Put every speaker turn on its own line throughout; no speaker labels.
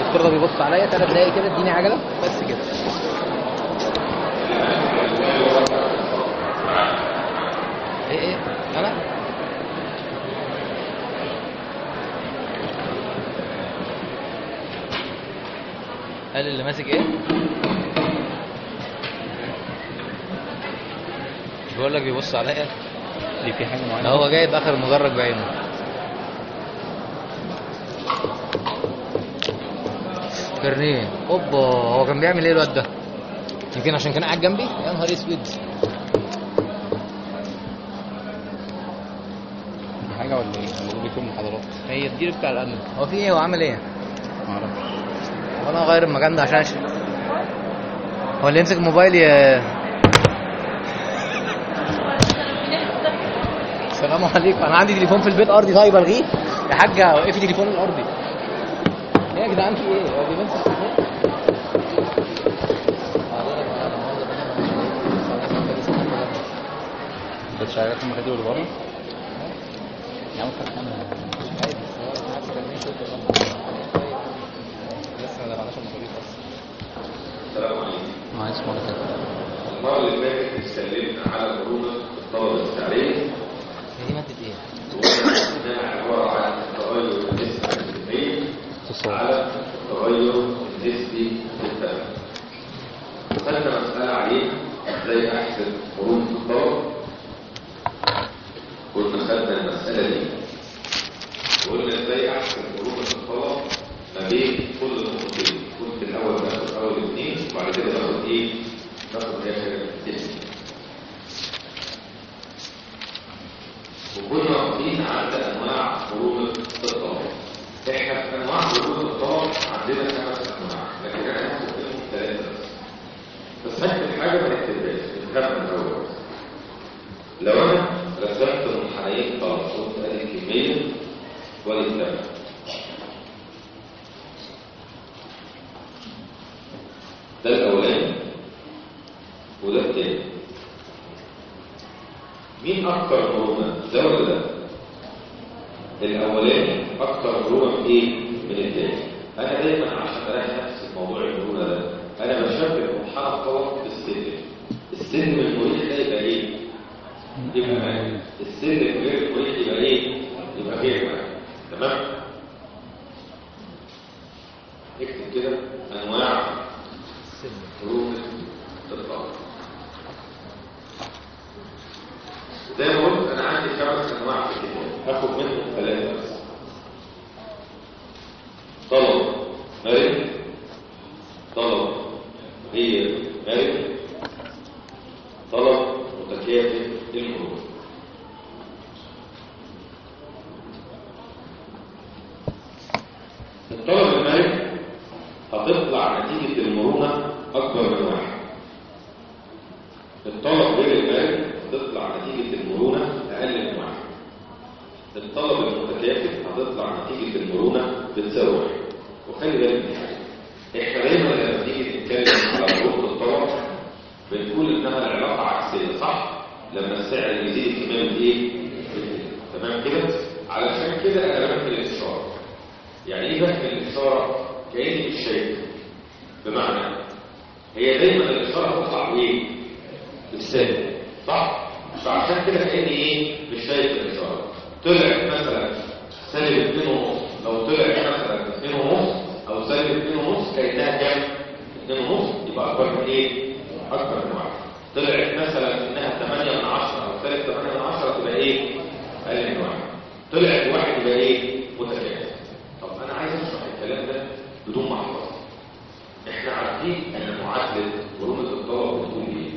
الدكتور ده بيبص عليا 3 دقايق كده، اديني عجله بس كده. ايه انا قال اللي ماسك ايه؟ مش بقول لك بيبص عليا
دي في حاجه معينه؟
هو جايب اخر مدرج بعينه. كارنيه اوبا، هو كان بيعمل ايه الواد ده؟ يمكن عشان كان قاعد جنبي. يا نهار اسود.
دي حاجه ولا ايه؟ ولا بيكون محاضرات؟
هي الدير بتاع الامن. هو في ايه؟ هو عامل ايه؟
ما اعرفش.
وانا اغير المكان ده عشان هو اللي يمسك موبايلي. السلام عليكم، انا عندي تليفون في البيت ارضي. طيب الغيه يا حاجه، وقفي تليفون الارضي. ايه يا جدعان في ايه؟ هو بيمسك التليفون.
انت شغال في المكاتب اللي بره؟ يا عم فتح انا
لسه ما دفعناش المصاريف بس.
السلام عليكم.
معلش مرة كده.
المرة اللي فاتت اتكلمنا على مرونة الطلب التعليمي.
دي مادة ايه؟
وقلنا عبارة عن التغير النسبي الكمية على التغير النسبي للثمن. وخدنا مسألة عليها ازاي احسب مرونة الطلب. قلنا خدنا المسألة دي وقلنا ازاي احسب مرونة الطلب ما بين كل نقطتين. كنت الاول ناخد اول اثنين وبعد كده ناخد ايه؟ ناخد اخر اسم. وكنا واخدين على انواع مرونة الطلب. احنا في انواع مرونة الطلب عندنا 5 انواع، لكن انا هاخد منهم 3 بس. هكتب حاجه ما نكتبهاش، نفهم الاول. لو انا رسمت منحنيين طلب، قلت ادي الكميه وادي الثمن. ده الاولاني وده الثاني. مين اكتر مرونه؟ ده ولا ده؟ الاولاني اكتر مرونه ايه من الثاني. انا دايما عشان الاقي نفس الموضوع المرونه ده انا بشبه منحنى الطلب بالسلم. السلم المريح ده يبقى ايه؟ يبقى معايا. السلم غير المريح يبقى ايه؟ يبقى غير معايا. تمام؟ اكتب كده انواع مرونة الطلب. زي ما قلت انا عندي 5 انواع في الكتاب، هاخد منهم 3 بس. طلب مرن، طلب غير مرن، طلب متكافئ المرونة. الطلب المرن هتطلع نتيجة المرونة أكبر من 1. الطلب غير المرن هتطلع نتيجة المرونة أقل من 1. الطلب المتكافئ هتطلع نتيجة المرونة بتساوي 1. وخلي بالك من حاجة، احنا دايما لما بنيجي نتكلم على مرونة الطلب بنقول انها العلاقة عكسية، صح؟ لما السعر يزيد الكمية بايه؟ تمام كده؟ علشان كده انا بكمل الاشارة. يعني ايه بكمل الاشارة؟ كأني مش شايف. بمعنى هي دايما الاشارة تطلع بايه؟ بالسالب، صح؟ فعشان كده كأني ايه؟ مش شايف الاشارة. طلع مثلا سالب 2.5، لو طلع مثلا 2.5 او سالب 2.5 كأنها كام؟ 2.5 يبقى اكبر من ايه؟ اكبر من 1. طلعت مثلا انها 8/10 او سالب 8/10 تبقى ايه؟ اقل من 1. طلعت 1 يبقى ايه؟ متكافئ. طب انا عايز اشرح الكلام ده بدون ما احفظ. احنا عارفين ان معادله مرونه الطلب بتقول ايه؟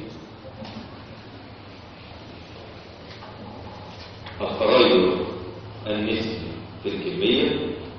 التغير النسبي في الكميه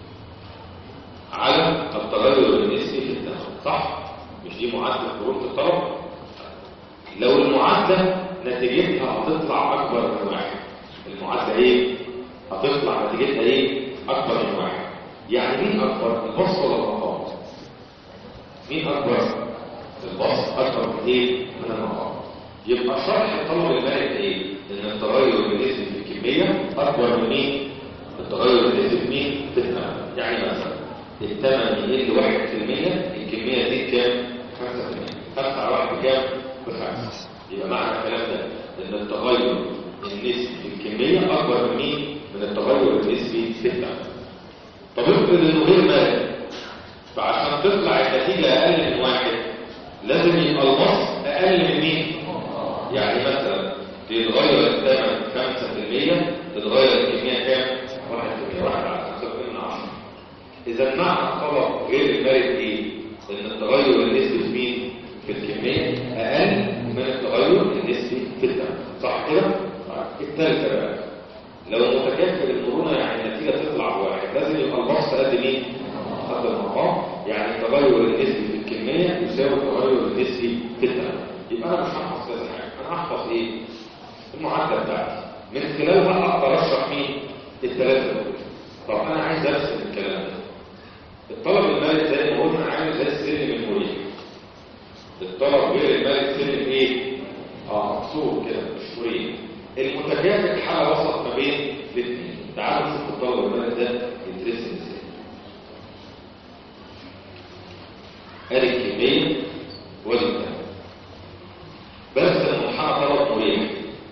على التغير النسبي في الثمن، صح؟ مش دي معادله مرونه الطلب؟ لو المعادله نتيجتها هتطلع اكبر من 1، المعادله ايه؟ هتطلع نتيجتها ايه؟ اكبر من 1. يعني مين اكبر؟ البسط ولا المقام؟ مين اكبر؟ البسط اكبر من ايه؟ من المقام. يبقى شرح الطلب المالي ايه؟ ان التغير النسبي في الكميه اكبر من مين؟ التغير النسبي في مين؟ في الثمن. يعني مثلا الثمن يقل 1%، الكميه دي كام؟ 5%. 5 على 1 بكام؟ ب5. يبقى معنى الكلام ده ان التغير النسبي في الكميه اكبر من مين؟ من التغير النسبي في الثمن. طب افرض انه غير مالي، فعشان تطلع النتيجه اقل من 1 لازم يبقى النص اقل من مين؟ يعني مثلا تتغير الثمن 5%، تتغير الكميه كام؟ 1%. 1 على 5%. اذا معنى الطلب غير المالي ايه؟ ان التغير النسبي في مين؟ في الكميه اقل من التغير النسبي في الثمن. صح كده؟ الثالثه بقى، لو متكافئ المرونه يعني النتيجه تطلع ب1 لازم يبقى النص قد مين؟ قد المقام. يعني التغير النسبي في الكميه يساوي التغير النسبي في الثمن. يبقى انا مش هحفظ كذا حاجه، انا هحفظ ايه؟ المعادله بتاعتي من خلالها اقدر اشرح مين؟ الثلاثه دول. طب انا عايز ارسم الكلام ده. الطلب المالي زي ما قلنا عامل زي السلم المريح. الطلب غير المالي سلم ايه؟ مقصور كده مش مريح. المتكافئ حاله وسط ما بين الاثنين. تعالوا نشوف الطلب المالي ده يترسم ازاي. ادي الكميه وادي الثمن. بس المنحنى طلب مريح.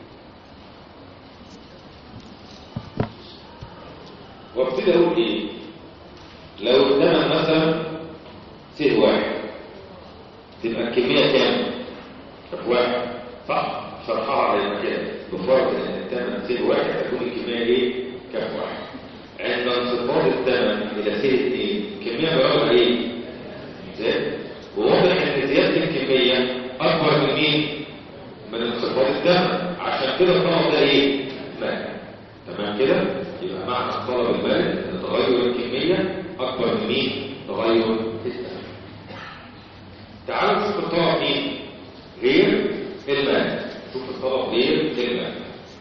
وابتدي اقول ايه؟ لو الثمن مثلا سيه 1 تبقى الكميه كام؟ 1 صح؟ شرحها على المكان بفرض ان الثمن سيه 1 تكون الكميه ايه؟ كام 1. عند انخفاض الثمن الى سيه 2 الكميه بيقولها ايه؟ زاد. وواضح ان زياده الكميه اكبر من مين؟ من انخفاض الثمن. عشان كده الطلب ده ايه؟ مالي. تمام كده؟ يبقى معنى الطلب المالي ان تغير الكميه اكبر من مين؟ تغير الثمن. تعالوا نشوف الطلب مين؟ غير المالي. شوف الطلب غير المالي.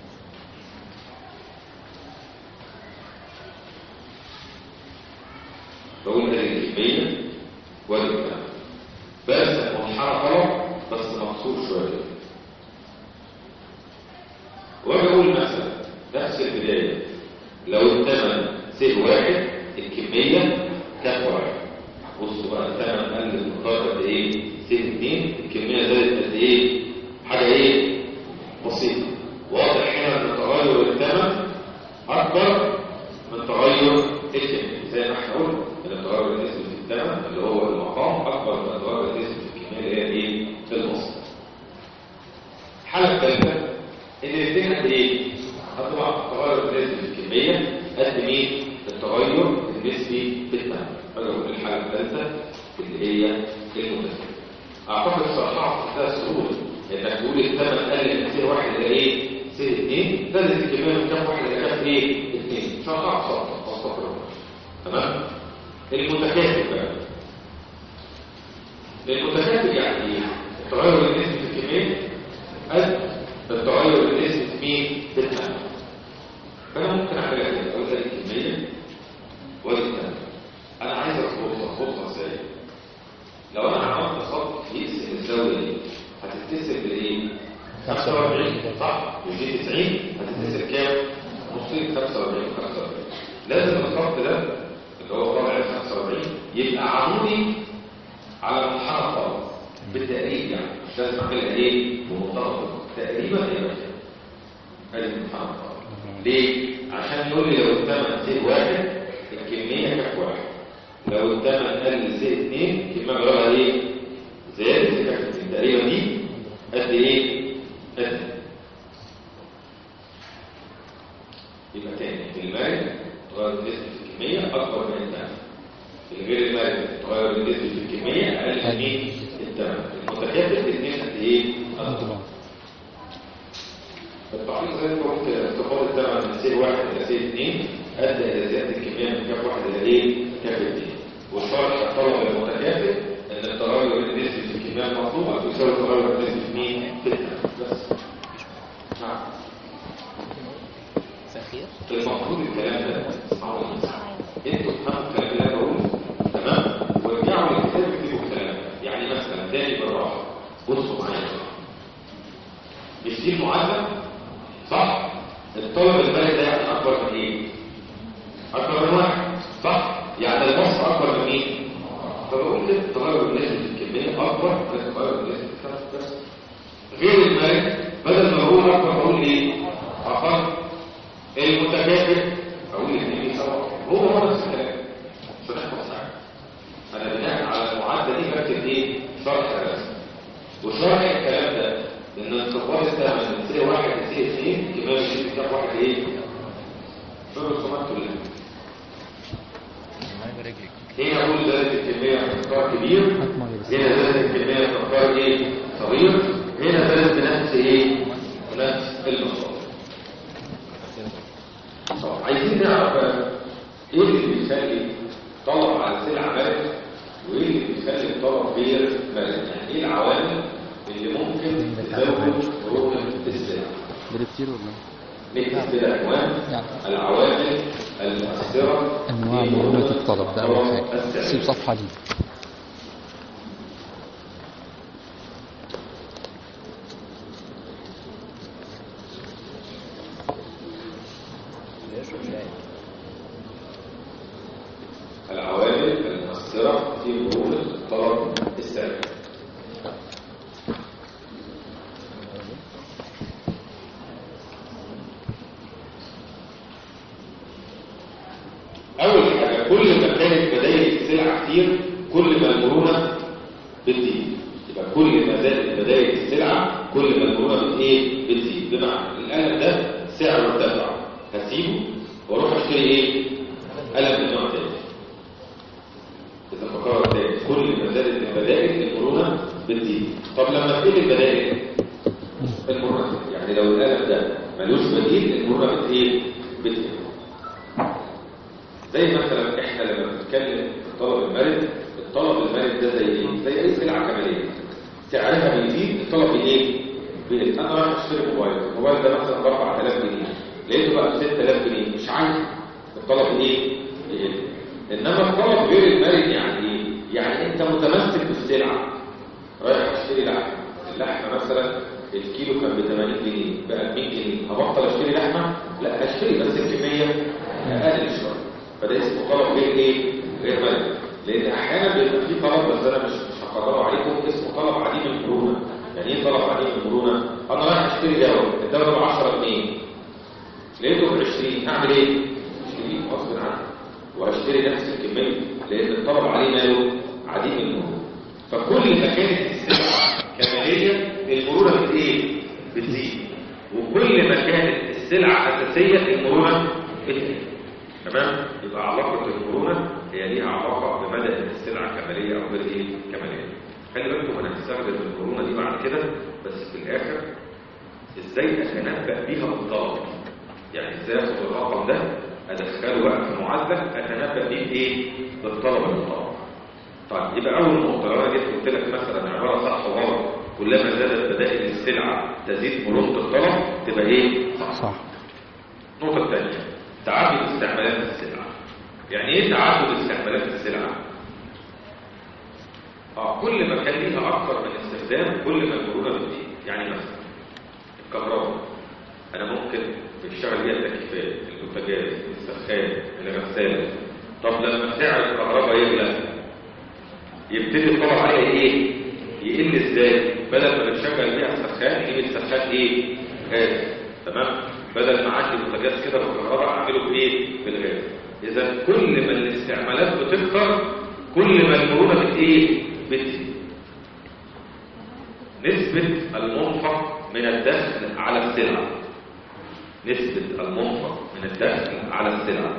بقول ادي الكميه وادي الثمن. بس منحنى طلب بس مقصور شويه. واجي اقول مثلا نفس البدايه لو الثمن سيه 1 الكميه كام 1. بصوا بقى الثمن قل بمقدار قد ايه؟ سيه 2 الكميه زادت قد ايه؟ حاجه ايه؟ بسيطه. واضح هنا ان تغير الثمن اكبر من تغير الكميه. زي ما احنا قلنا ان التغير النسبي في الثمن اللي هو المقام اكبر من التغير النسبي في الكميه اللي هي ايه؟ الوسط. الحاله الثالثه ان الاثنين قد ايه؟ هتطلع التغير النسبي في الكميه قد مين؟ التغير النسبي في الثمن. اقول الحاله الثالثه اللي هي المتكافئ. اعتقد شرحها في منتهى السهوله انك تقول الثمن قل من سيه 1 الى ايه؟ سيه 2 زادت الكميه من كام 1 الى كام ايه؟ 2. شرحها بسيطه. تمام؟ المتكافئ بقى. المتكافئ يعني ايه؟ التغير النسبي في الكميه قد التغير النسبي في مين؟ في الثمن. فانا ممكن اعملها كده اقول لك الكميه وادي الثمن. انا عايز اخبطها ازاي؟ لو انا عملت خط يقسم الزاويه دي هتتقسم بايه؟ 45 صح؟ يجي 90 هتتقسم كام؟ نصين 45 45. لازم الخط ده اللي هو طالع 45 يبقى عمودي على منحنى الطرف بالتقريب. يعني مش لازم اعملها ايه؟ بمنتهى تقريبا هي كده. ادي منحنى الطرف. ليه؟ عشان يقول لي لو الثمن سيه 1 الكميه كام 1. لو الثمن قل سيه 2 الكميه بقولها ايه؟ زادت كانت التقريبا دي قد ايه؟ قد. يبقى تاني في المال تغير النسبه في الكميه اكبر من الثمن. في غير المال تغير النسبه في الكميه اقل من الثمن. المتكافئ الاثنين قد ايه؟ اكبر. التعليق زي ما قلت انخفاض الثمن من سيه 1 الى سيه 2 ادى الى زياده الكميه من كام 1 الى ايه؟ كام 2. والشرح الطلب المتكافئ ان التغير النسبي في الكميه المطلوبه يساوي التغير النسبي في مين؟ في الثمن. بس. نعم. المفروض الكلام ده تسمعوه انتوا تفهموا الكلام اللي انا بقوله تمام؟ وارجعوا للكتاب اكتبوا الكلام ده. يعني مثلا تاني بالراحه بصوا معايا. مش دي المعادله؟ صح؟ الطلب المالي ده يعني اكبر من ايه؟ اكبر من 1 صح؟ يعني النص اكبر من فبقول كده التغير النسبي في الكميه اكبر من التغير النسبي في الخمس بس. غير المرن بدل ما اقول اكبر بقول ايه؟ اقل. المتكافئ اقول الاثنين بيساووا هو نفس الكلام. مش هنحفظ حاجه. انا بناء على المعادله دي بكتب ايه؟ شرح الرسم. وشرح الكلام ده ان انتقال السهم من سي 1 لسي 2 كمان مش بتاع واحد ايه؟ شو الرسومات كلها. هنا اقول درجه الكميه انتقال كبير، هنا درجه الكميه انتقال ايه؟ صغير، هنا درجه بنفس ايه؟ نفس المسار. عايزين نعرف ايه اللي بيخلي طلب على سلعه مرن وايه اللي بيخلي الطلب غير مرن، يعني ايه العوامل اللي ممكن تزود مرونة السلع.
كتير ولا
نكتب كده عنوان العوامل المؤثرة
انواع مرونة الطلب. ده اول حاجة سيب صفحة دي.
العوامل المؤثرة في مرونة الطلب السلع. أول حاجة كل ما كانت بداية السلعة كتير كل ما المرونة بتزيد. يبقى كل ما زادت بداية السلعة كل ما المرونة بتزيد. بمعنى القلم ده سعره ارتفع هسيبه واروح اشتري ايه؟ قلم من نوع تاني. إذا فكرت تاني كل ما زادت البدائل المرونة بتزيد. طب لما تقل البدائل المرونة يعني لو القلم ده ملوش بديل المرونة بتزيد. زي مثلا احنا لما بنتكلم في الطلب المرن، الطلب المرن ده زي ايه؟ زي اي سلعه كماليه سعرها بيزيد الطلب ايه؟ بيقل. انا رايح اشتري الموبايل ده مثلا ب 4000 جنيه لقيته بقى ب 6000 جنيه مش عايز الطلب ايه؟ يقل. انما الطلب غير المرن يعني ايه؟ يعني انت متمسك بالسلعه. رايح اشتري لحمه، اللحمه مثلا الكيلو كان ب 80 جنيه بقى ب 100 جنيه، هبطل اشتري لحمه؟ لا هشتري بس الكميه اقل شويه. فده اسمه طلب غير ايه؟ غير مرن. لان احيانا بيبقى في طلب بس انا مش هقرره عليكم اسمه طلب عديم المرونه. يعني ايه طلب عديم المرونه؟ انا رايح اشتري دواء، الدواء ده ب 10 جنيه لقيته ب 20، هعمل ايه؟ اشتريه غصب عني وهشتري نفس الكميه لان الطلب عليه ماله؟ عديم المرونه. فكل ما كانت السلعه كماليه المرونه بتزيد. وكل ما كانت السلعه اساسيه المرونه بتزيد. تمام؟ يبقى علاقة المرونة هي ليها علاقة بمدى السلعة كمالية أو غير إيه؟ كمالية. خلي بالكم أنا هستخدم المرونة دي بعد كده بس في الآخر إزاي أتنبأ بيها بالطلب. يعني إزاي آخد الرقم ده أدخله بقى في معادلة أتنبأ بيه بإيه؟ بالطلب والطلب. طيب يبقى أول نقطة لو أنا جيت قلت لك مثلا عبارة صح وغلط كلما زادت بدائل السلعة تزيد مرونة الطلب تبقى إيه؟ صح. النقطة الثانية تعدد استعمالات السلعة. يعني ايه تعدد استعمالات السلعة؟ كل ما كان ليها اكثر من استخدام كل ما المرونة بتزيد. يعني مثلا الكهرباء انا ممكن بشتغل بيها التكييفات، البوتاجاز، السخان، الغسالة. طب لما سعر الكهرباء يغلى يبتدي الطلب عليها ايه؟ يقل ازاي؟ بدل ما بنشغل بيها السخان نجيب السخان ايه؟ غاز. تمام؟ بدل ما عندي بوتاجاز كده بالكهرباء اعمله بايه؟ بالغاز. اذا كل ما الاستعمالات بتكثر كل ما المرونه بتزيد. نسبه المنفق من الدخل على السلعه. نسبه المنفق من الدخل على السلعه.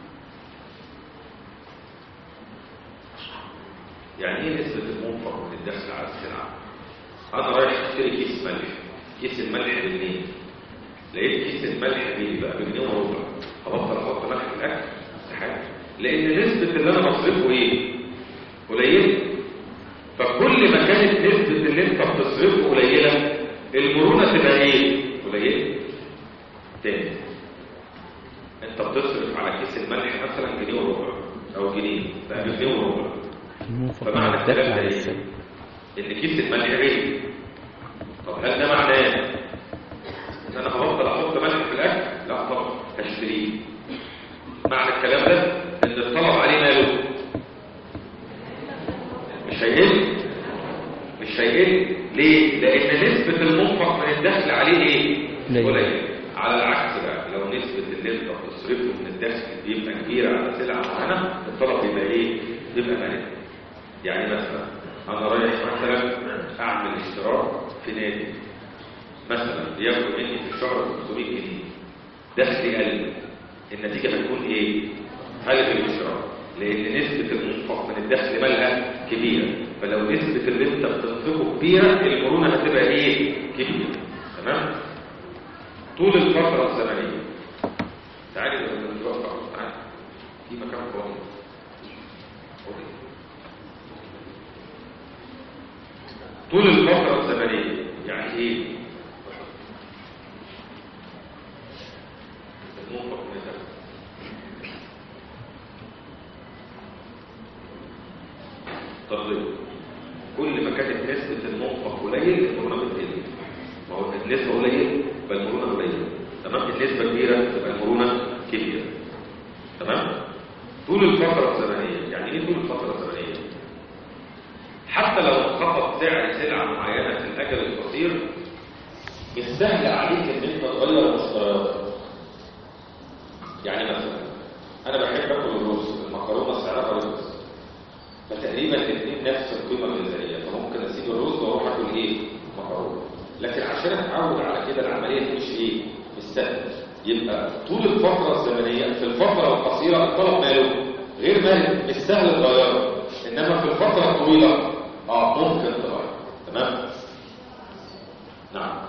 يعني ايه نسبه المنفق من الدخل على السلعه؟ انا رايح اشتري كيس ملح. كيس الملح بجنيه، لقيت كيس الملح بقى بجنيه وربع، هبطل احط ملح في الاكل؟ استحاله. لان نسبه اللي انا بصرفه ايه؟ قليله. فكل ما كانت نسبه اللي انت بتصرفه قليله المرونه تبقى ايه؟ قليله. تاني انت بتصرف على كيس الملح مثلا جنيه وربع او جنيه بقى بجنيه وربع. فمعنى الكلام ده ايه؟ ان كيس الملح غالي. طب هل ده معناه ان انا هبطل احط ملح في الاكل؟ لا طبعا هشتريه. معنى الكلام ده ان الطلب عليه ماله؟ نسبة المنفق من الدخل عليه ايه؟
قليل.
قليل. على العكس بقى لو نسبة اللي انت بتصرفه من الدخل بيبقى كبيرة على سلعة معينة الطلب بيبقى ايه؟ بيبقى مرن. يعني مثلا انا رايح مثلا اعمل اشتراك في نادي مثلا بياخد مني في الشهر 500 جنيه دخلي قل، النتيجة هتكون ايه؟ هلغي الاشتراك لان نسبة المنفق من الدخل مالها كبيرة، فلو نسبة اللي انت بتنفقه كبيرة المرونة هتبقى ايه؟ كبيرة. تمام؟ طول الفترة الزمنية تعالي دلوقتي تعالي في مكان فاضي طول الفترة الزمنية يعني ايه؟ المنفق من الدخل طيب كل ما كانت نسبة المنفق قليل المرونة بتقل. ما هو النسبة قليل يبقى المرونة قليلة. تمام؟ النسبة كبيرة تبقى المرونة كبيرة. تمام؟ طول الفترة الزمنية يعني ايه طول الفترة الزمنية؟ حتى لو انخفض سعر سلعة معينة في الأجل القصير مش سهل عليك ان انت تغير مشترياتك. يعني مثلا انا بحب اكل الرز، المكرونة سعرها رخيص فتقريبا الاثنين نفس القيمة الغذائية، فممكن اسيب الرز واروح اكل ايه؟ مكرونة. لكن عشان اتعود على كده العملية مش ايه؟ مش سهل. يبقى طول الفترة الزمنية في الفترة القصيرة الطلب ماله غير مالي مش سهل تغيره، انما في الفترة الطويلة ممكن تغير. تمام؟ نعم.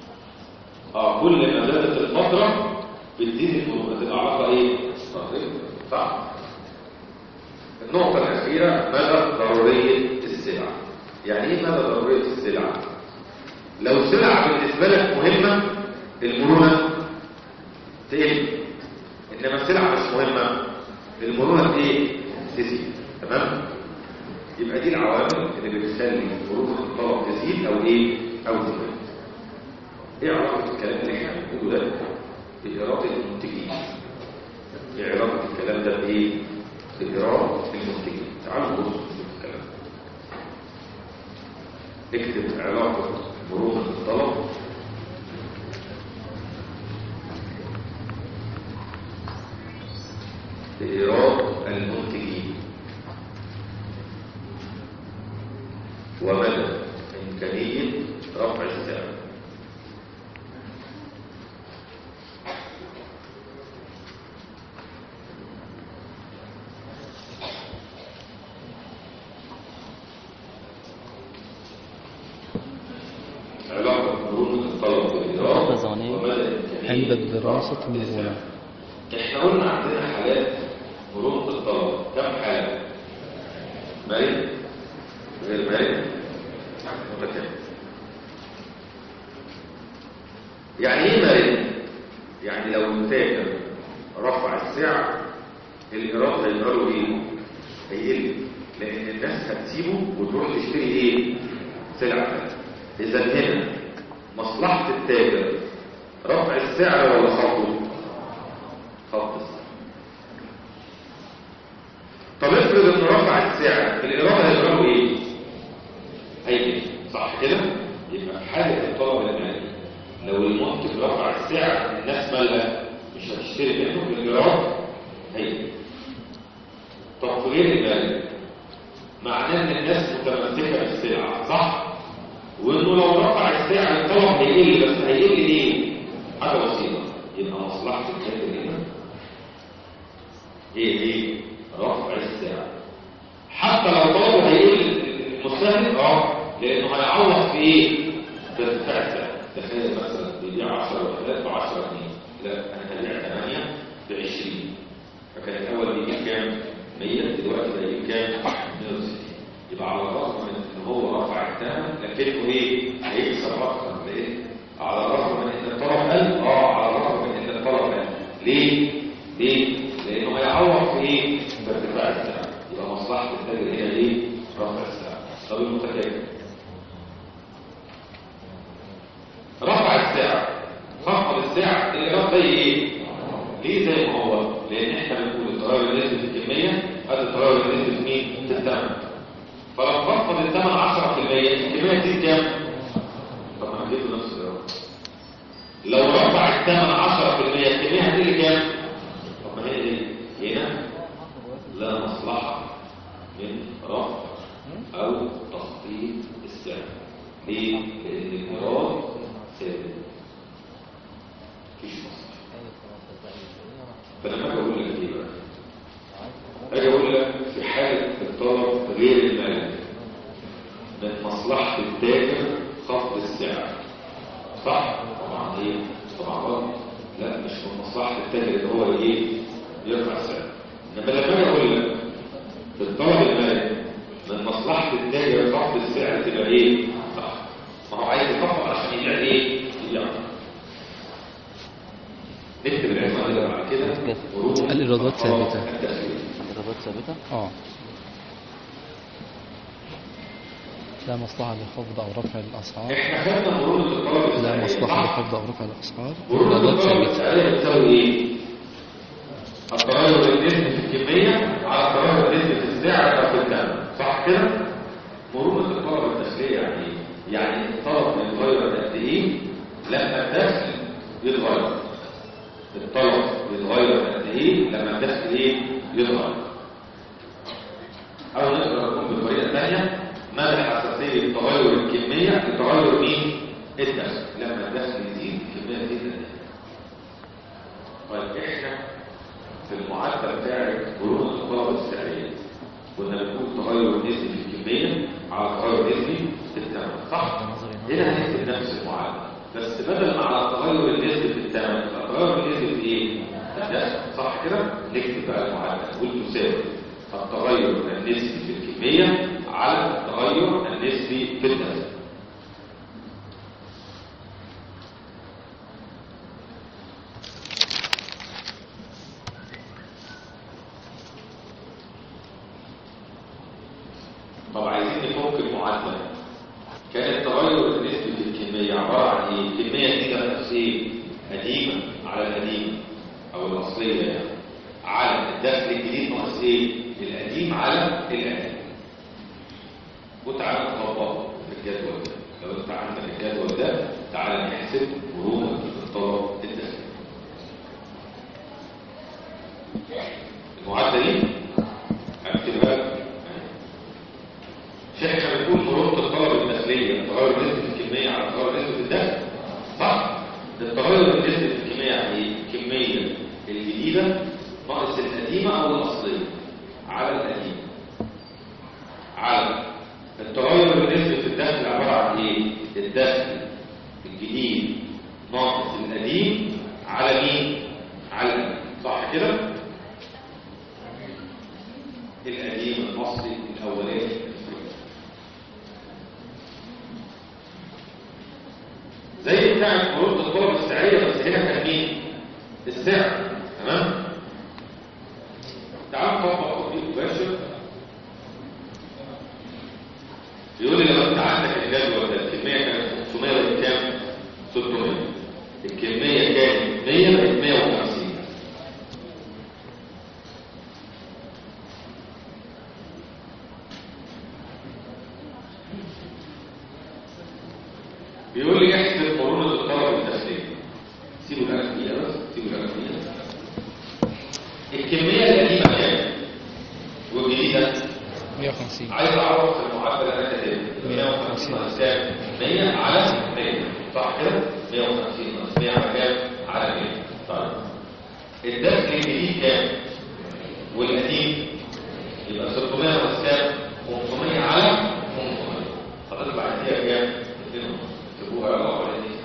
كل ما زادت الفترة بتزيد المرونة، تبقى علاقة ايه؟ صح. النقطة الأخيرة مدى ضرورية السلعة. يعني ايه مدى ضرورية السلعة؟ لو سلعة بالنسبة لك مهمة المرونة تقل، انما السلعة مش مهمة المرونة ايه؟ تزيد. تمام؟ يبقى دي العوامل اللي بتخلي مرونة الطلب تزيد او ايه؟ او تزيد. ايه علاقة الكلام اللي احنا بنقوله ده بإرادة المنتجين؟ ايه علاقة الكلام ده بايه؟ بإرادة المنتجين. تعالوا نبص في الكلام. اكتب علاقة مرونة الطلب بإرادة المنتجين ومدى إمكانية رفع السعر. علاقة مرونة الطلب بالإرادة ومدى إمكانية
عند الدراسة المرونة.
احنا قلنا عندنا حالات مرونة الطلب كم حالة؟ مرن غير مرن متكامل. يعني ايه مرن؟ يعني لو التاجر رفع السعر الإيراد هيجرى ايه؟ هيقل، لأن الناس هتسيبه وتروح تشتري ايه؟ سلعة ثانية. إذا هنا مصلحة التاجر رفع السعر ولا خفضه؟ خفض السعر. طب افرض انه رفع السعر الإيراد هيجرى ايه؟ هيقل، صح كده؟ يبقى في حالة الطلب المالي لو المنتج رفع السعر الناس مالها مش هتشتري منه الإيراد هيقل. طب في غير المالي معناه ان الناس متمسكة بالسلعة، صح؟ وانه لو رفع السعر الطلب هيقل، بس هيقل ليه؟ حاجة بسيطة. يبقى مصلحة التاجر هنا ايه؟ رفع السعر. حتى لو طلبه هيقل المستهلك لانه هيعوض في ايه؟ في ارتفاع السعر. تخيل مثلا بيبيع 10 وحدات ب 10 جنيه، لا انا هبيع 8 ب 20، فكان الاول بيجيب كام؟ 100، دلوقتي بيجيب كام؟ 160. يبقى على الرغم من ان هو رفع الثمن لكنه ايه؟ هيكسب اكتر. ليه؟ على الرغم من ان الطلب قل، على الرغم من ان الطلب قل. ليه؟ لانه هيعوض في ايه؟ في ارتفاع السعر. يبقى مصلحه التاجر هنا ايه؟ رفع السعر. طب المتكامل رفع السعر خفض السعر الايراد زي ايه؟ ليه زي ما هو؟ لان احنا بنقول التغير النسبي في الكميه قد التغير النسبي في مين؟ في الثمن. فلو خفض الثمن 10% الكميه تزيد كام؟ طب لو رفع الثمن 10% الكمية هتقل كام؟ طب ما هي دي هنا لا مصلحة من رفع أو تخفيض السعر. ليه؟ لأن الإيراد ثابت مفيش مصلحة. فلما أجي أقول لك إيه بقى؟ أجي أقول لك في حالة الطلب غير المالي من مصلحة التاجر خفض السعر، صح؟ طبعا إيه؟ طبعا غلط. لا، مش من مصلحة التاجر إن هو إيه؟ يرفع السعر. إنما لما أجي أقول لك في الطلب المالي من مصلحة التاجر خفض السعر تبقى إيه؟ صح. ما هو عايز يخفض عشان يبيع إيه؟ يبيع. نكتب العنوان اللي بعد كده
الإيرادات ثابتة. الإيرادات ثابتة؟ لا مصلحة لخفض أو رفع الأسعار.
احنا خدنا مرونة الطلب
لا مصلحة لخفض أو رفع الأسعار.
مرونة
الإيرادات
الطلب
ثابتة.
بتساوي ايه؟ التغير النسبي في الكمية على التغير النسبي في السعر أو في الثمن، صح كده؟ مرونة الطلب الداخلية يعني ايه؟ يعني الطلب بيتغير قد ايه لما الدخل يتغير. الطلب بيتغير قد ايه لما الدخل ايه؟ يتغير. أو نقدر نقول بطريقة ثانية مدى حساسية تغير الكمية لتغير مين؟ الدخل. لما الدخل يزيد الكمية تزيد. طيب احنا في المعدل بتاع مرونة الطلب السعرية كنا بنقول تغير نسبي في الكمية على تغير نسبي في الثمن، صح؟ هنا هنكتب نفس المعادلة بس بدل ما على التغير النسبي في الثمن التغير النسبي في ايه؟ الدخل، صح كده؟ نكتب بقى المعادلة نقول تساوي التغير النسبي في الكمية على التغير النسبي في الدخل. طب عايزين نفك المعادلة. كان التغير النسبي في الكمية عبارة عن ايه؟ الكمية دي كانت ايه؟ قديمة على القديمة او الاصلية يعني على الدخل الجديد ناقص ايه؟ القديم على القديم. وتعالى نطبقه في الجدول ده. لو انت عندك الجدول ده تعالى نحسب مرونة الطلب الداخلي. المعادلة دي هكتبها لك. مش احنا بنقول مرونة الطلب الداخلية تغير نسبة الكمية على تغير نسبة الدخل، صح؟ التغير النسبي في الكمية يعني ايه؟ الكمية الجديدة ناقص القديمة او الاصلية على القديمة على التغير النسبي في الدخل عبارة عن ايه؟ الدخل الجديد ناقص القديم على مين؟ على القديم، صح كده؟ القديم الاصلي الاولاني زي بتاعت مرونة الطلب السعرية بس هنا كان مين؟ السعر، تمام؟ تعال نطبق تطبيق مباشر. بيقول لي لو انت عندك الجدول ده الكمية كانت 500 بقت كام؟ 600. الكمية كانت 100 بقت 150. بيقول لي احسب مرونة الطلب الداخلية. سيبوا الألف دقيقة بس، سيبوا الألف دقيقة. الكمية القديمة كام؟ والجديدة
150.
عايز اعرف المعادله اللي انا كاتبها 150 ناقص كام؟ 100 على 100، صح كده؟ 150 ناقص 100 على كام؟ على 100. طيب الدخل الجديد كام؟ والقديم يبقى 600 ناقص كام؟ 500 على 500. هتطلع النتيجه كام؟ 2 ونص. سيبوها يلا ولا دي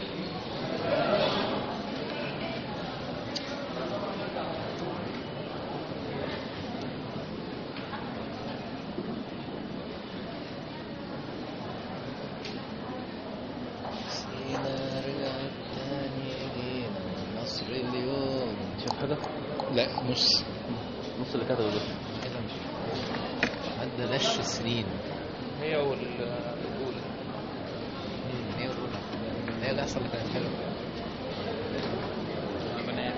لا نص اللي كتبه ده
كده مش عدى دش سنين.
هي والأولى.
هي الأولى هي اللي أحسن اللي كانت حلوة.
بنات.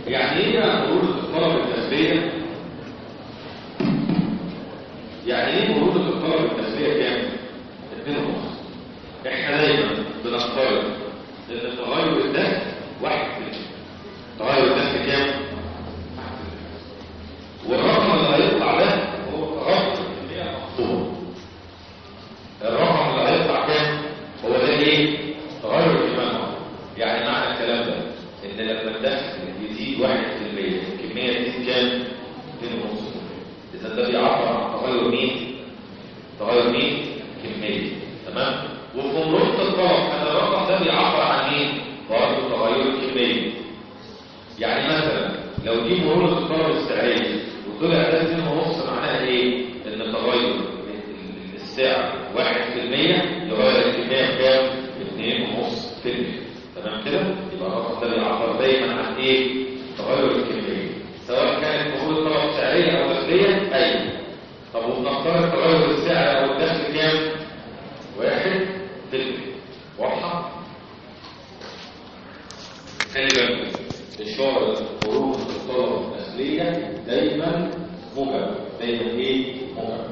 يعني ايه بقى مرونة الطلب التسلية؟ يعني ايه مرونة الطلب التسلية كام؟ 2.5. احنا دايما بنفترض ان تغير الدخل 1%. تغير الدخل كام؟ 1%. والرقم اللي هيطلع ده هو رقم الكمية المقصودة. الرقم اللي هيطلع كام؟ هو ده ايه؟ تغير الكمية المقصودة. يعني معنى الكلام ده ان لما الدخل يزيد 1% الكمية تزيد كام؟ 2.5%. اذا ده بيعبر عن تغير مين؟ تغير مين؟ كمية. تمام؟ وفي مرونة الطلب هذا الرقم ده بيعبر عن مين؟ برضه تغير الكمية. يعني مثلا لو دي مرونة الطلب السعرية وطلع ده 2.5 معناها ايه؟ ان تغير السعر 1% يغير الكمية بكام؟ 2.5%. تمام كده؟ يبقى الرقم ده بيعبر دايما عن ايه؟ تغير الكمية. سواء كانت مرونة طلب سعرية او داخلية ايوه. طب وبنفترض تغير السعر او الدخل كام؟ 1%. واضحة؟ خلي بالك إشارة مرونة الطلب الأصلية دايما موجبة. دايما إيه؟ موجبة.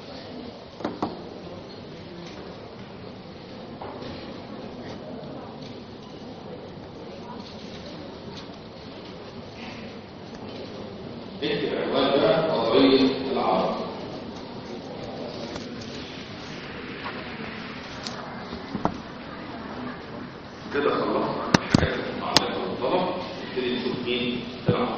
اكتب عنوان بقى نظرية العرض. كده خلصنا الحاجات المتعلقة بالطلب. نبتدي نشوف مين العرض.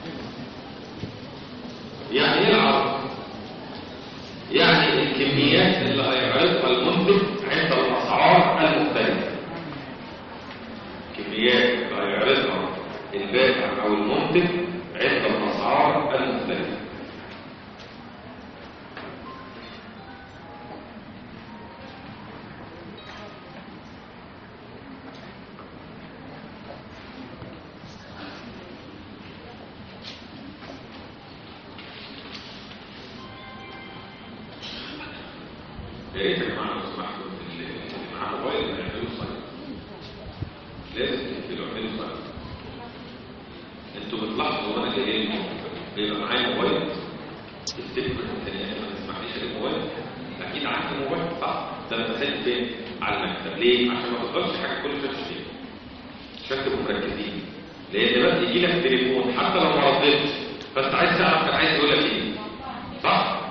يعني ايه العرض؟ يعني الكميات اللي هيعرضها المنتج عند الاسعار المختلفة. الكميات اللي هيعرضها البائع او المنتج عند الاسعار المختلفة. يا ريت يا جماعه لو سمحتوا اللي معاه موبايل يعملوا سايت. لازم تقفلوا اعملوا سايت. انتوا بتلاحظوا وانا جاي لكم بيبقى معايا موبايل تفتكروا الامكانيات ما تسمحليش الموبايل. اكيد عندي موبايل صح؟ ده انا بسجل فين؟ على المكتب. ليه؟ عشان ما تقدرش حاجه كل شويه تشتري. عشان تبقوا مركزين. لان بس يجي لك تليفون حتى لو ما ردتش بس عايز تعرف كان عايز يقول لك ايه. صح؟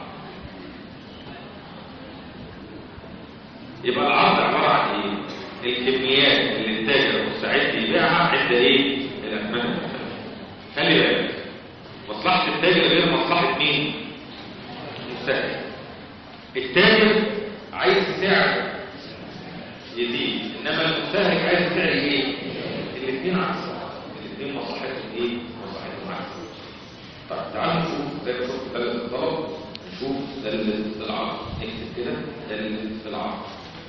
يبقى العرض عباره عن ايه؟ الكميات اللي التاجر مستعد يبيعها عند ايه؟ الاثمان المختلفه. خلي بالك مصلحه التاجر غير مصلحه مين؟ المستهلك. التاجر عايز سعر يزيد انما المستهلك عايز سعر ايه؟ الاثنين عكس بعض. الاثنين مصلحتهم ايه؟ مصلحتهم عكس. طيب تعالوا نشوف زي ما شفت داله الطلب نشوف داله العرض. نكتب كده داله العرض.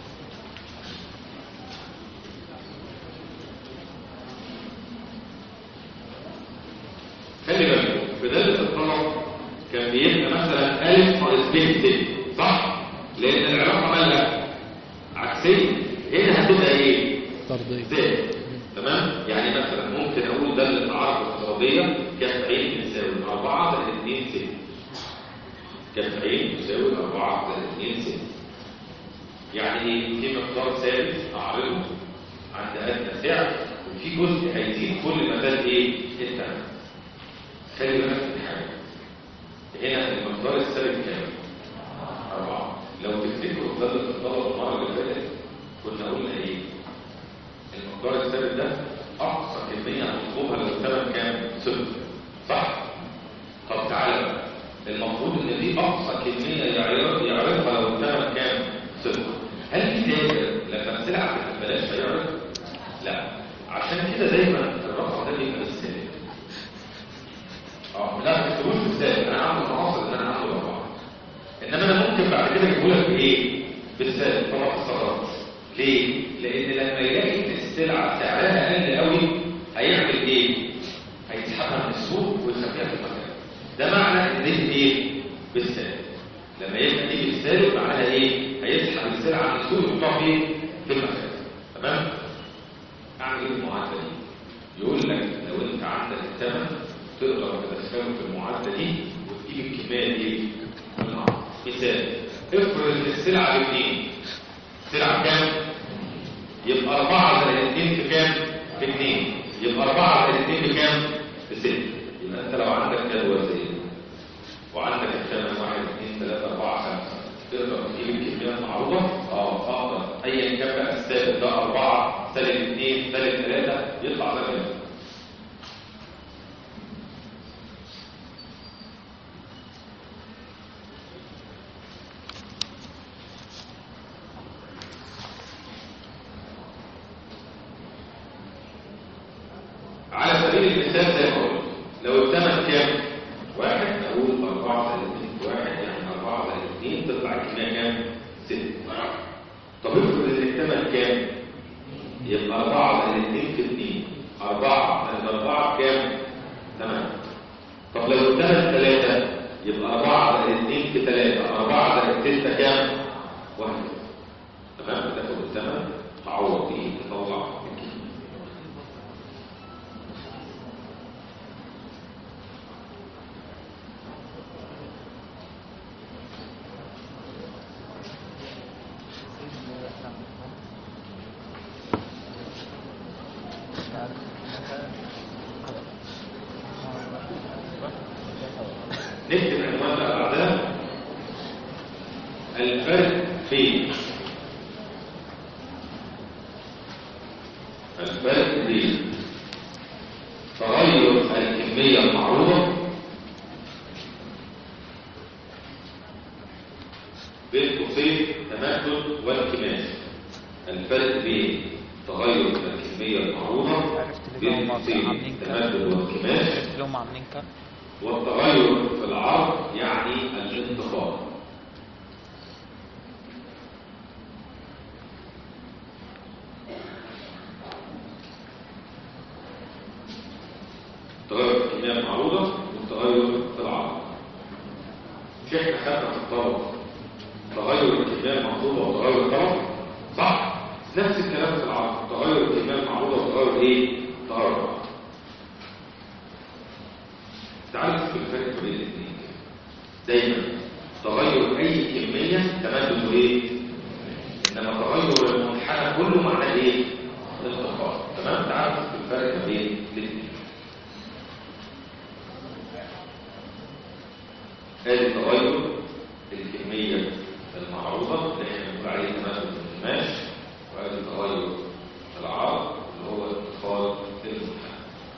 خلي بالكم في داله الطلب كان بيبقى مثلا ألف ناقص ب س صح؟ لأن العلاقة مالها عكسية. هنا هتبقى إيه؟ طردية. زائد. تمام؟ يعني مثلا ممكن أقول دالة عرض افتراضية كفعين تساوي 4 زائد 2 س. كفعين تساوي 4 زائد 2 س. يعني إيه؟ في مقدار ثابت أعرضه عند أدنى سعر وفي جزء هيزيد كل ما زاد إيه؟ الثمن. خلي بالك من حاجة. هنا المقدار الثابت كام؟ 4. لو تفتكروا في دالة الطلب المرة اللي فاتت كنا قلنا ايه؟ المقدار الثابت ده اقصى كمية هنطلبها لو الثمن كام؟ 0 صح؟ طب تعالى بقى المفروض ان دي اقصى كمية يعرضها لو الثمن كام؟ 0. هل في تاجر لما السلعة ببلاش هيعرض؟ لا. عشان كده دايما الرقم ده بيبقى بالثابت. لا ما تكتبوش بالثابت. انا عامل معاصر ان انا عامله 4. انما انا ممكن بعد كده اجيبه لك بايه؟ بالثابت. طبعا استغربت. ليه؟ لان لما يلاقي السلعه سعرها اقل قوي هيعمل ايه؟ هيسحبها من السوق ويخبيها في المكان. ده معنى ان دي ايه؟ بالثابت. لما يبقى دي بالثابت معناها ايه؟ هيسحب السلعه من السوق ويحطها فين؟ في المكان. تمام؟ اعمل ايه المعادله دي؟ يقول لك لو انت عندك الثمن في المعادله دي وتجيب الكميه دي من العرض. مثال، افرض ان السلعه باثنين، السلعه بكام؟ يبقى 4 زائد 2 في كام؟ في 2. يبقى 4 زائد 2 بكام؟ في 6. يبقى انت لو عندك جدول زي ده وعندك الخانه 1 2 3 4 5 تقدر تجيب الكميه المعروضه؟ اقدر. ايا كان بقى الثابت ده 4 سالب 2 سالب 3 يطلع ده كام؟ على سبيل المثال زي ما قلت، لو الثمن كام؟ 1 اقول 4 زائد 2 1 يعني 4 زائد 2 تطلع الكميه كام؟ 6. طب افرض ان الثمن كام؟ يبقى 4 زائد 2 في 2 4 زائد 4 بكام؟ 8. طب لو الثمن 3 يبقى 4 زائد 2 في 3 4 زائد 6 كام؟ 1. تمام؟ تاخد الثمن تعوض بيه تطلع نكتب عنوان بقى بعدها الفرق بين تغير الكمية المعروضة بين قوسين تمدد وانكماش. الفرق بين تغير الكمية المعروضة بين قوسين تمدد وانكماش والتغير في العرض يعني الانتقال. تغير الكمية المعروضة والتغير في العرض. مش احنا خدنا في الطلب تغير الكمية المعروضة وتغير الطلب؟ صح؟ نفس الكلام في العرض، تغير الكمية المعروضة وتغير ايه؟ تغير العرض. تعالوا نشوف الفرق بين الاثنين. دايما تغير اي كميه تمدد ايه؟ انما تغير المنحنى كله معناه ايه؟ انتقال. تمام؟ تعالوا نشوف الفرق بين الاثنين. ادي تغير الكميه المعروضه اللي احنا بنقول عليه تمدد الانكماش، وادي تغير العرض اللي هو انتقال المنحنى.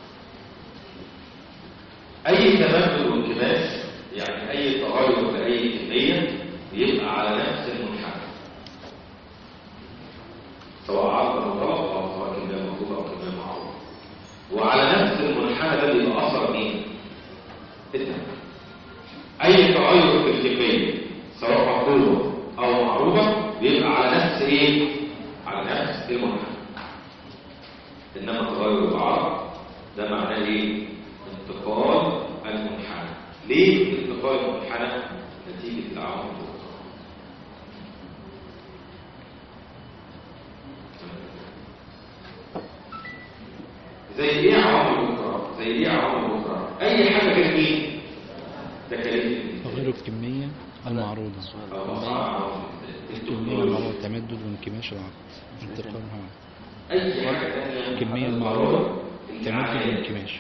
اي تمدد وانكماش يعني اي تغير لاي كميه بيبقى على نفس المنحنى، سواء عرض او طلب او سواء كميه مطلوبه او كميه معروضه، وعلى نفس المنحنى ده بيبقى اثر مين؟ التمدد. اي تغير في الكميه سواء مطلوبه او معروضه بيبقى على نفس ايه؟ على نفس المنحنى. انما تغير العرض ده معناه ايه؟ انتقال المنحنى. ليه انتقال المنحنى؟ نتيجة العوامل الأخرى. زي ايه عوامل أخرى؟ زي ايه عوامل أخرى؟ أي حاجة غير مين؟ تكاليف
تغير الكمية المعروضة. الكمية المعروضة تمدد وانكماش العرض. انتقال
أي حاجة ثانية.
الكمية المعروضة تمدد وانكماش.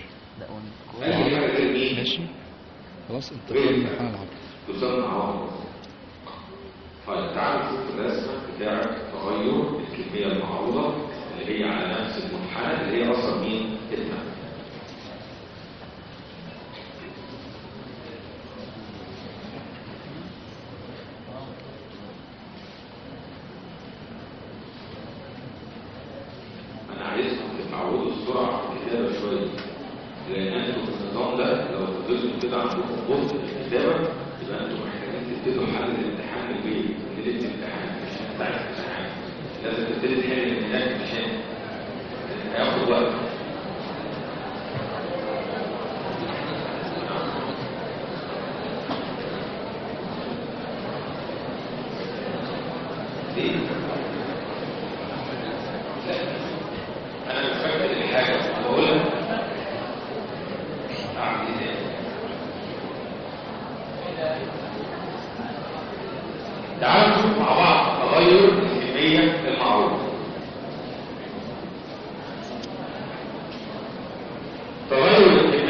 ماشي خلاص. انتقال من حال العرض
تسمى عوامل. طيب تعالوا نشوف الرسمه بتاعه تغير الكميه المعروضه اللي هي على نفس المنحنى اللي هي اصلا مين؟ التمدد. انا عايزكم تتعودوا السرعه في الكتابه شويه، لان انتوا في النظام ده لو فضلتوا كده عندكم بطء في الكتابه يبقى انتوا محتاجين تبتدوا حل الامتحان البيت، ليله الامتحان مش بتاع الامتحان. لازم تبتدي تحل الامتحان عشان هياخد وقت. ليه؟ لا انا مش فاكر الحاجه بقولها اعمل ايه تاني؟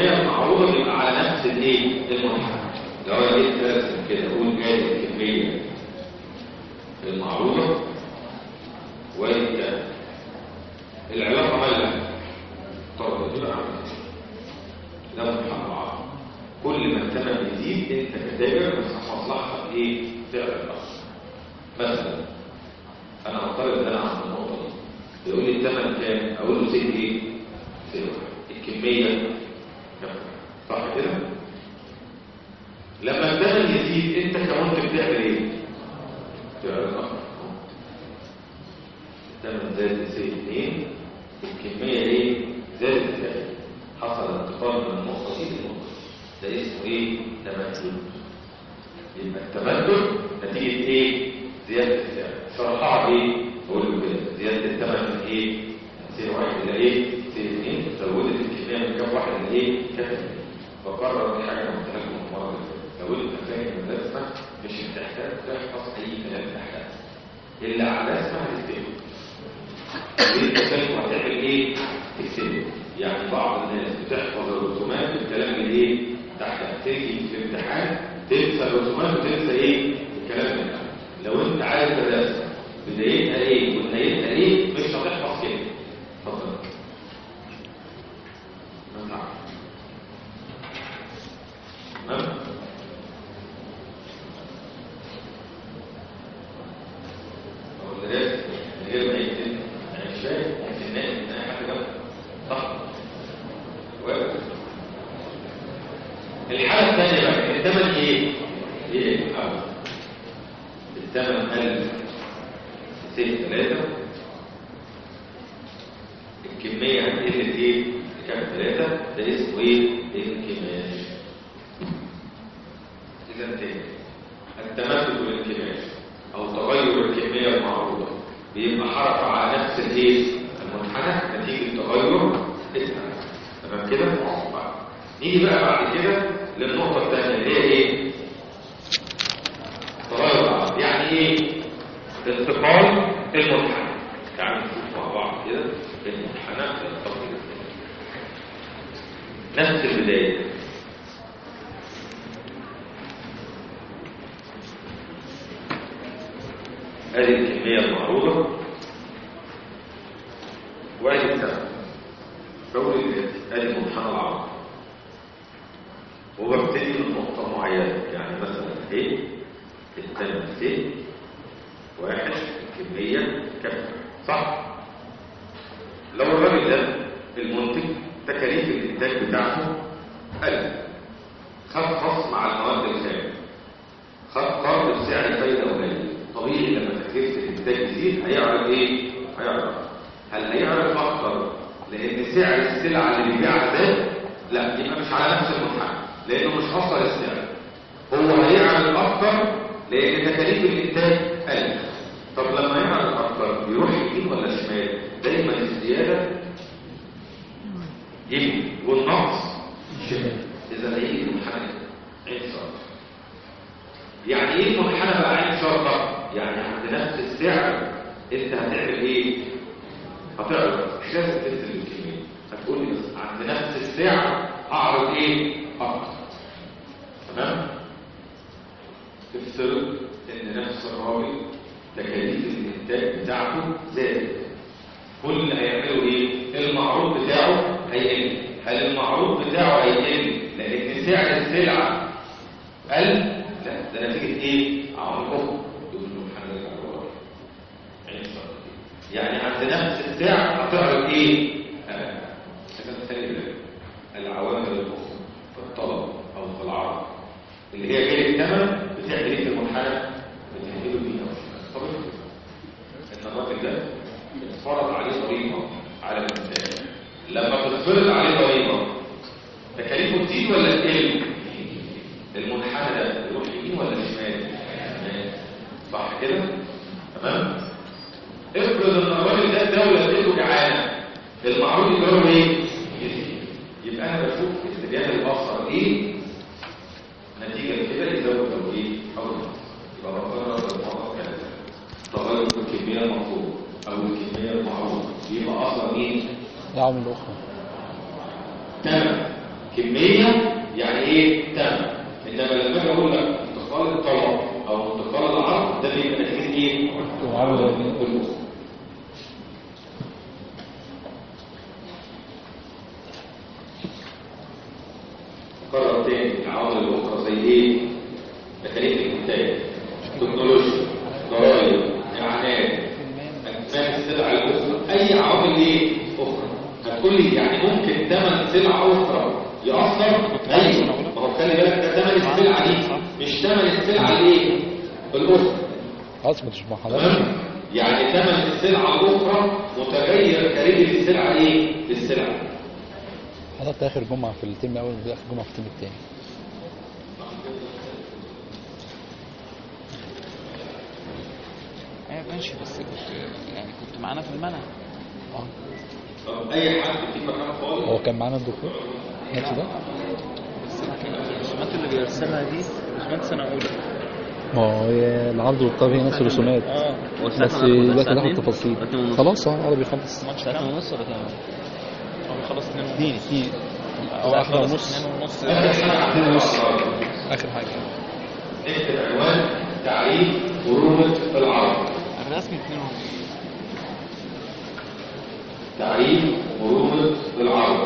الكميه المعروضه بيبقى على نفس الايه المنحنى. لو انا جيت ارسم كده اقول ادي الكميه المعروضه وادي العلاقه مالها طب دي بقى ده منحنى بعض. كل ما الثمن يزيد انت كتاجر بس مصلحتك ايه؟ سعر الاصل. مثلا انا افترض ان انا عند النقطه دي يقول لي الثمن كام؟ اقول له زيت ايه؟ زيت الكميه كام؟ صح كده؟ لما الثمن يزيد انت كمنتج بتعمل ايه؟ سعر الاصل. الثمن زاد زيت 2 الكميه ايه؟ زادت 3 حصل انتقال من النقطه دي للنقطه ده اسمه ايه؟ تمدد. يبقى التمدد نتيجه ايه؟ زياده السعر. شرحها ايه؟ بقول له كده زياده الثمن من ايه؟ سعر واحد الى ايه؟ سعر 2 زودت الكميه من كام واحد لايه؟ كام. بكرر دي حاجه انا قلتها لكم المره اللي فاتت. لو انت فاهم الرسمه مش هتحتاج تحفظ اي كلام تحتها اللي على الرسمه هتكتبه. انت فاهم هتعمل ايه؟ تكتبه. يعني بعض الناس بتحفظ الرسومات بالكلام اللي ايه؟ تحت تيجي في الامتحان تنسى الرسومات وتنسى ايه؟ الكلام ده. لو انت عارف الرسمه بدايتها ايه ونهايتها ايه مش هتحفظ كده. اتفضل. ما تعرف. تمام؟ هو الرسم من غير ما يكتب انا مش فاهم ممكن نلاقي حد جنبه. صح؟ الحالة الثانية بقى الثمن ايه؟ ايه الاول؟ الثمن قل 3 الكمية هتقل ايه؟ كام 3 ده اسمه ايه؟ الانكماش. اذا تاني التمدد والانكماش او تغير الكمية المعروضة بيبقى حركة على نفس الايه؟ المنحنى نتيجة تغير الثمن. تمام كده؟ نيجي بقى بعد كده للنقطة الثانية اللي هي ايه؟ تغير العرض. يعني ايه؟ انتقال المنحنى. تعالوا نشوف مع بعض كده المنحنى ينتقل نفس البداية. ادي الكمية المعروضة وادي الثمن. بقول ادي منحنى العرض وببتدي من نقطة معينة. يعني مثلا ايه؟ الثمن ايه؟ 1 الكمية كم؟ صح؟ لو الراجل ده المنتج تكاليف الانتاج بتاعته قل خد خصم مع المواد الخام خد قرض بسعر فايدة قليل. طبيعي لما تكلفة الانتاج يزيد هيعرض ايه؟ هيعرض. هل هيعرض اكتر لان سعر السلعة اللي بيبيعها زاد؟ لا، يبقى مش على نفس المنحنى لانه مش حصل السعر. هو هيعرض اكتر لان تكاليف الانتاج قل. طب لما يعرض اكتر بيروح يمين ولا شمال؟ دايما الزياده يمين والنقص شمال. اذا هيجي المنحنى عين شرط. يعني ايه المنحنى بقى عين شرطه؟ يعني عند نفس السعر انت هتعمل ايه؟ هتعرض. مش لازم تنزل الكميه، هتقول لي بس عند نفس السعر اعرض ايه؟ اكتر. تمام؟ تفترض ان نفس الراجل تكاليف الانتاج بتاعته زادت. كل اللي هيعمله ايه؟ المعروض بتاعه هيقل. هل المعروض بتاعه هيقل لان سعر السلعه قل؟ لا، ده نتيجه ايه؟ عوامل اخرى. دول المنحنى العروض. يعني عند نفس السعر هتعرض ايه؟ العوامل الاخرى في الطلب او في العرض اللي هي جايه الثمن بتعمل ايه في المنحنى؟ بتعمله بيها وشمال. طب ان الراجل ده اتفرض عليه ضريبه على الانتاج. لما تتفرض عليه ضريبه تكاليفه تزيد ولا تقل؟ المنحنى ده يروح يمين ولا شمال؟ صح كده؟ تمام؟ افرض ان الراجل ده الدوله اديته جعانه المعروض يجرب ايه؟ يبقى انا بشوف اتجاه البصر ايه نتيجه كده يزود او ايه او يبقى بقرر الموضوع كده. تغير الكميه المطلوبه او الكميه المعروضه يبقى اصلا مين؟
العوامل الاخرى.
تمام. كمية يعني ايه؟ تمن. انما لما اجي اقول لك انتقال الطلب او انتقال العرض ده بيبقى نتيجة ايه؟ الوسط. قرر تاني العوامل الاخرى زي ايه؟ ميكانيك الانتاج، تكنولوجيا، ضرائب، اعانات، اجمال السلع الاخرى، اي عوامل ايه؟ اخرى. هتقول لي يعني ممكن ثمن سلعه اخرى يأثر؟ ايوه، ما هو خلي بالك ده ثمن السلعه دي مش ثمن السلعه الايه؟ الاخرى.
خلاص مش مع حضرتك.
يعني ثمن السلعه الاخرى متغير خارجي للسلعه ايه؟ للسلعه.
حضرتك اخر جمعه في الترم الاول واخر جمعه في الترم الثاني.
ايوه ماشي، بس كنت معانا في المنهج.
طب اي حد في مكان فاضي؟
هو كان معانا الدكتور نفس ده؟
بس الرسومات اللي بيرسمها دي رسومات سنه اولى.
ما هو هي العرض والطلب هي نفس الرسومات. بس دلوقتي ناخد تفاصيل. خلاص قرب يخلص.
ماتش 3:30 ولا كام؟ هو خلص
2
او اخر ونص.
2:30 اخر حاجه.
اكتب عنوان تعريف مرونة العرض.
انا رسمي 2:30.
تعريف مرونة العرض.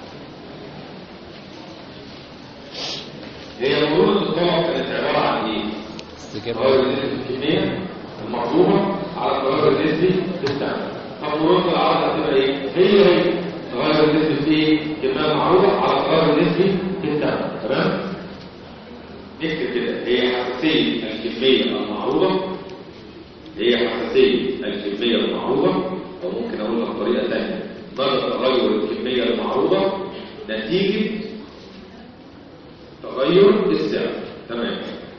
هي مرونة الطلب كانت عبارة عن ايه؟ تغير النسبة الكمية المطلوبة على التغير النسبي للثمن. طب مرونة العرض هتبقى ايه؟ هي تغير النسبة ايه؟ كمية معروضة على التغير النسبي للثمن. تمام؟ نكتب كده، هي حساسية الكمية المعروضة. هي حساسية الكمية المعروضة، أو ممكن أقولها بطريقة ثانية، مدى تغير الكمية المعروضة نتيجة تغير السعر. تمام.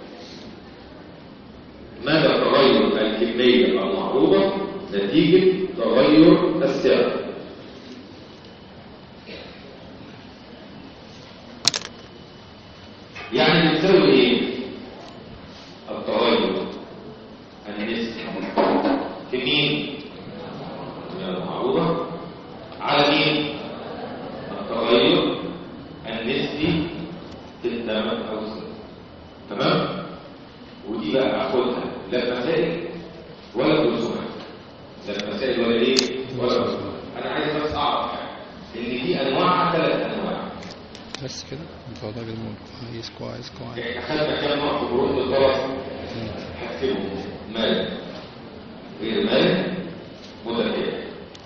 مدى تغير الكمية المعروضة نتيجة تغير السعر. يعني بتساوي ايه؟ التغير النسبي في مين؟ المعروضة على مين؟ التغير النسبي في الثمن او السعر. تمام؟ ودي بقى هاخدها لا مسائل ولا رسومات. لا مسائل ولا ايه؟ ولا رسومات. انا عايز بس اعرف ان دي انواع 3 انواع.
بس كده الموضوع كويس كويس كويس.
اخذنا كام نوع في مرونة الطلب؟ هكتبه: مال، غير مال، متكافئ.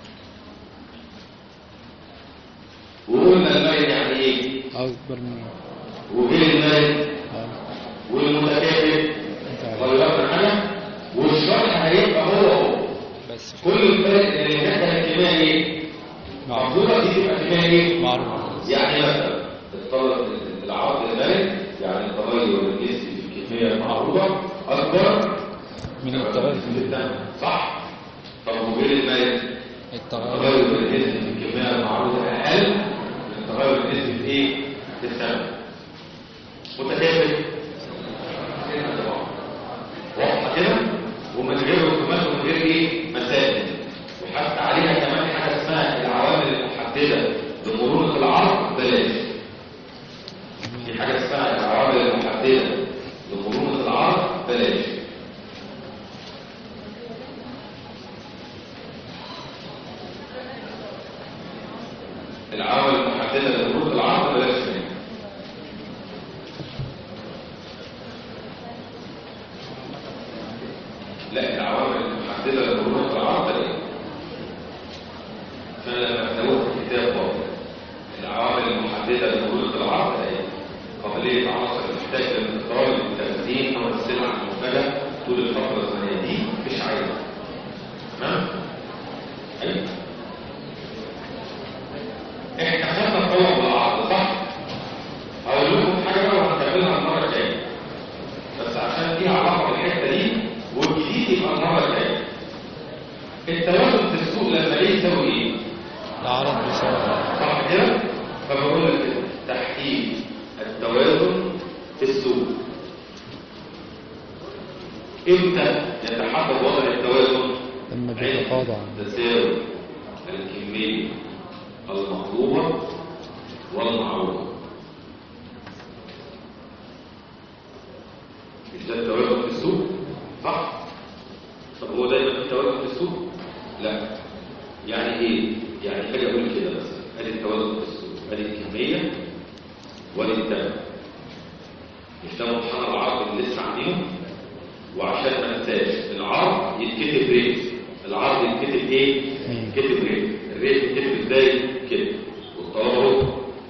وقلنا المال يعني ايه؟
اكبر من
وغير المال والمتكافئ غيرنا حاجه، والشرح هيبقى هو
بس
كل الفرق ان اللي كانت الكميه ايه؟ معروضه دي تبقى كميه ايه؟ معروضه. يعني مثلا الطلب العرض المالي يعني التغير النسبي في الكميه المعروضه اكبر
من التغير في
الثمن، صح؟ طب وغير المال
التغير
النسبي في الكميه المعروضه اقل من التغير النسبي في ايه؟ في الثمن. متكافئ واضحه كده، ومن غير رسومات ومن غير ايه؟ مسائل. وحتى عليها كمان حاجه اسمها العوامل المحدده لمرونه العرض بلاش. في حاجه اسمها العوامل المحدده لمرونه العرض بلاش. العوامل المحدده لمرونه العرض بلاش. لا، العوامل المحدده لمرونه العرض بلاش. فلما كتبوه في الكتاب برضه العوامل المحدده لمرونه العرض هي قابليه عناصر تحتاج للاستقرار للتخزين او السلع المنتجه طول الفتره الزمنيه دي مش عايزه. تمام؟ ايوه. احنا خدنا الطلب والعرض، صح؟ هقول لكم حاجه بقى وهنكملها المره الجايه، بس عشان فيها علاقه بالحته دي والجديد يبقى المره الجايه. التوازن في السوق لما ليه يساوي ايه؟
العرض بيساوي،
صح كده؟ فبقول لك كده تحديد التوازن في السوق. امتى يتحقق وضع التوازن؟
لما بيتقاضى
تساوي الكميه المطلوبه والمعروضه. الكميه وللثمن. مش ده امتحان العرض اللي لسه عاملينه؟ وعشان ما ننساش العرض يتكتب ريت. العرض يتكتب ايه؟ يتكتب ريت. الريت يتكتب ازاي؟ كده. والطلب اهو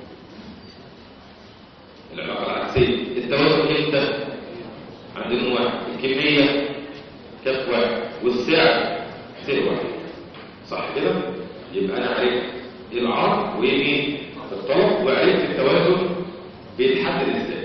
العلاقه العكسيه. التوازن امتى؟ عند نوع واحد. الكميه كف واحد والسعر سعر واحد. صح كده؟ يبقى انا عرفت العرض وايه الطلب، وعرفت التوازن بيتحدد ازاي.